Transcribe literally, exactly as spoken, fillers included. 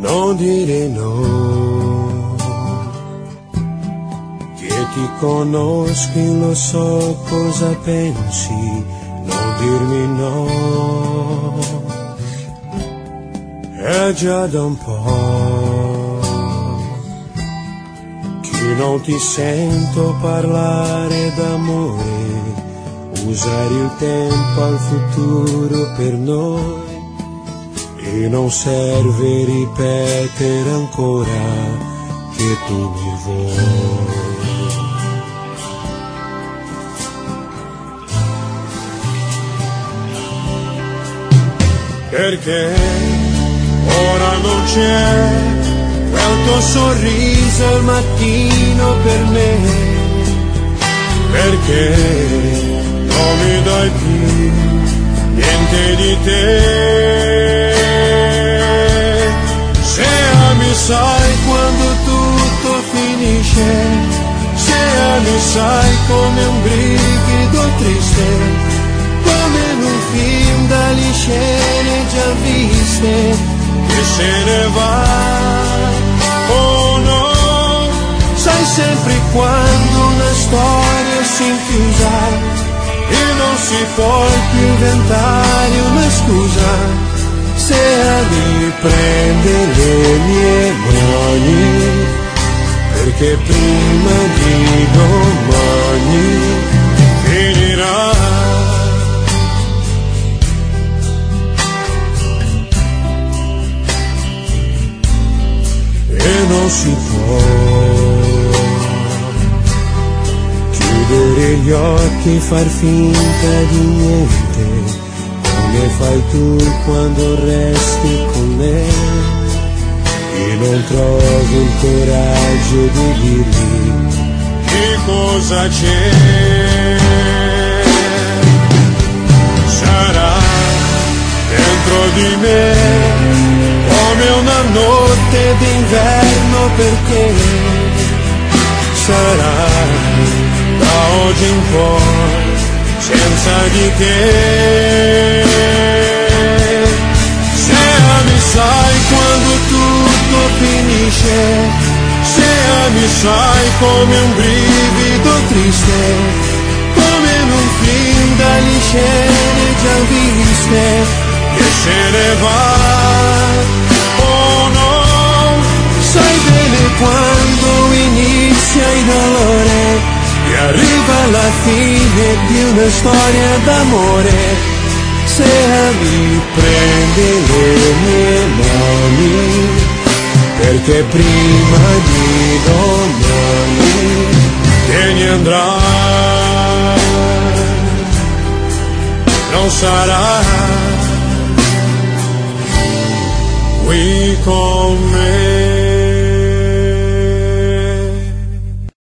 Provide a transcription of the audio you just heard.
non dire no, che ti conosci, lo so cosa pensi, non dirmi no, è già da un po' che non ti sento parlare d'amore, usare il tempo al futuro per noi. E non serve ripetere ancora che tu mi vuoi. Perché ora non c'è quel tuo sorriso al mattino per me? Perché non mi dai più niente di te? Sai quando tutto finisce, se ami sai come un brivido triste, come in un film dalle scene già viste, che se ne va, oh no, sai sempre quando una storia si inchiusa e non si può più inventare una scusa. Se ami prende le mie mani, perché prima di domani finirà. E non si può chiudere gli occhi e far finta di niente, come fai tu quando resti con me e non trovi il coraggio di dirmi che cosa c'è. Sarà dentro di me come una notte d'inverno, perché sarà da oggi in poi senza di te. Se ami sai quando tutto finisce, se ami sai come un brivido triste, come in un film dalle scene già viste, che se ne va, oh no, sai bene quando inizia il dolore e arriva alla fine di una storia d'amore. Se ami prende le mie mani, perché prima di domani te ne andrai, non sarà qui con me.